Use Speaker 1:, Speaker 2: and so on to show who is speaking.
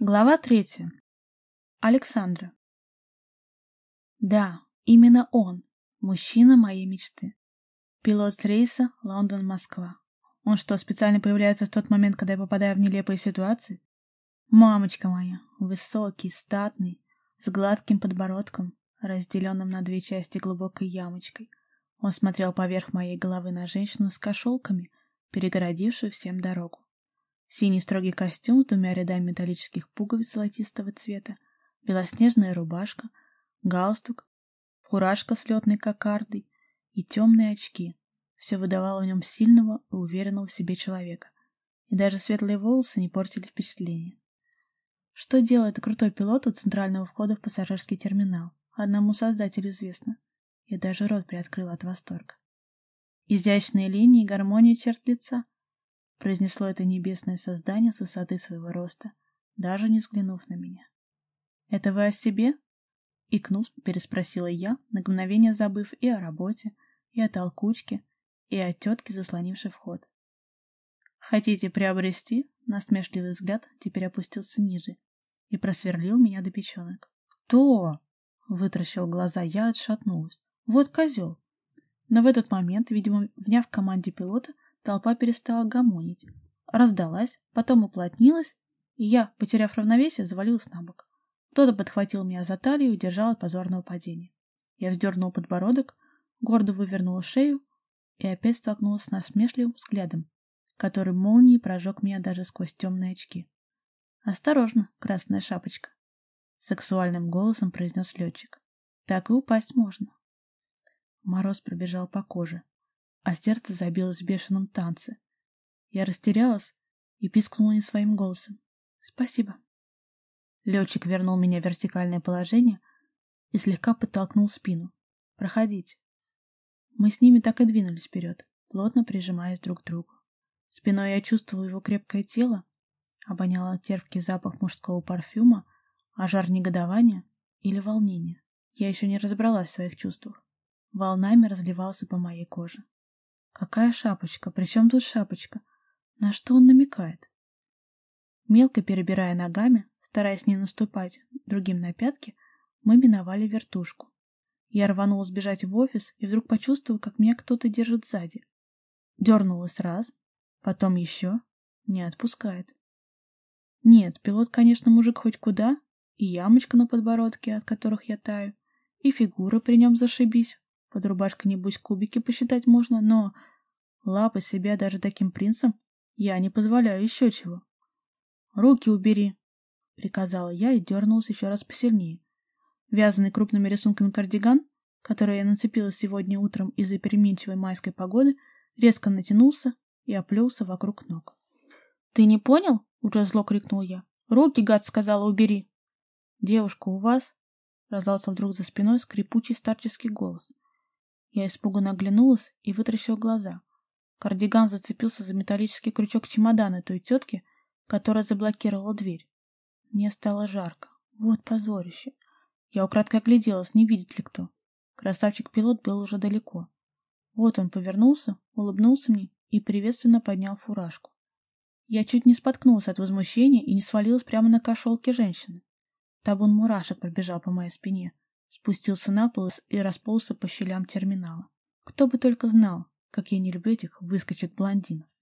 Speaker 1: Глава 3. Александра. Да, именно он, мужчина моей мечты. Пилот с рейса Лондон-Москва. Он что, специально появляется в тот момент, когда я попадаю в нелепые ситуации? Мамочка моя, высокий, статный, с гладким подбородком, разделенным на две части глубокой ямочкой. Он смотрел поверх моей головы на женщину с кошелками, перегородившую всем дорогу. Синий строгий костюм с двумя рядами металлических пуговиц золотистого цвета, белоснежная рубашка, галстук, фуражка с летной кокардой и темные очки. Все выдавало в нем сильного и уверенного в себе человека. И даже светлые волосы не портили впечатление. Что делает крутой пилот у центрального входа в пассажирский терминал, одному создателю известно. Я даже рот приоткрыла от восторга. Изящные линии и гармония черт лица. Произнесло это небесное создание с высоты своего роста, даже не взглянув на меня. «Это вы о себе?» — икнув, переспросила я, на мгновение забыв и о работе, и о толкучке, и о тетке, заслонившей вход. «Хотите приобрести?» — насмешливый взгляд теперь опустился ниже и просверлил меня до печенок. «Кто?» — вытаращил глаза я, отшатнулась. «Вот козел!» Но в этот момент, видимо, вняв команде пилота, толпа перестала гомонить, раздалась, потом уплотнилась, и я, потеряв равновесие, завалилась на бок. Кто-то подхватил меня за талию и удержал от позорного падения. Я вздернула подбородок, гордо вывернула шею и опять столкнулась с насмешливым взглядом, который молнией прожег меня даже сквозь темные очки. «Осторожно, красная шапочка!» — сексуальным голосом произнес летчик. «Так и упасть можно». Мороз пробежал по коже, а сердце забилось в бешеном танце. Я растерялась и пискнула не своим голосом. «Спасибо». Летчик вернул меня в вертикальное положение и слегка подтолкнул спину. «Проходите». Мы с ними так и двинулись вперед, плотно прижимаясь друг к другу. Спиной я чувствовала его крепкое тело, обоняла терпкий запах мужского парфюма, а жар негодования или волнения. Я еще не разобралась в своих чувствах. Волнами разливался по моей коже. Какая шапочка? При чем тут шапочка? На что он намекает? Мелко перебирая ногами, стараясь не наступать другим на пятки, мы миновали вертушку. Я рванулась бежать в офис и вдруг почувствовала, как меня кто-то держит сзади. Дернулась раз, потом еще, не отпускает. Нет, пилот, конечно, мужик хоть куда, и ямочка на подбородке, от которых я таю, и фигура при нем зашибись. Под рубашкой, небось, кубики посчитать можно, но лапать себя даже таким принцем я не позволяю. Еще чего. «Руки убери», — приказала я и дернулась еще раз посильнее. Вязаный крупными рисунками кардиган, который я нацепила сегодня утром из-за переменчивой майской погоды, резко натянулся и оплелся вокруг ног. «Ты не понял?» — уже зло крикнул я. «Руки, гад, сказала, убери!» «Девушка, у вас?» — раздался вдруг за спиной скрипучий старческий голос. Я испуганно оглянулась и вытаращила глаза. Кардиган зацепился за металлический крючок чемодана той тетки, которая заблокировала дверь. Мне стало жарко. Вот позорище. Я украдкой огляделась, не видит ли кто. Красавчик-пилот был уже далеко. Вот он повернулся, улыбнулся мне и приветственно поднял фуражку. Я чуть не споткнулась от возмущения и не свалилась прямо на кошелке женщины. Табун мурашек пробежал по моей спине, спустился на пол и расползся по щелям терминала. Кто бы только знал, как я не люблю этих выскочек-блондинов.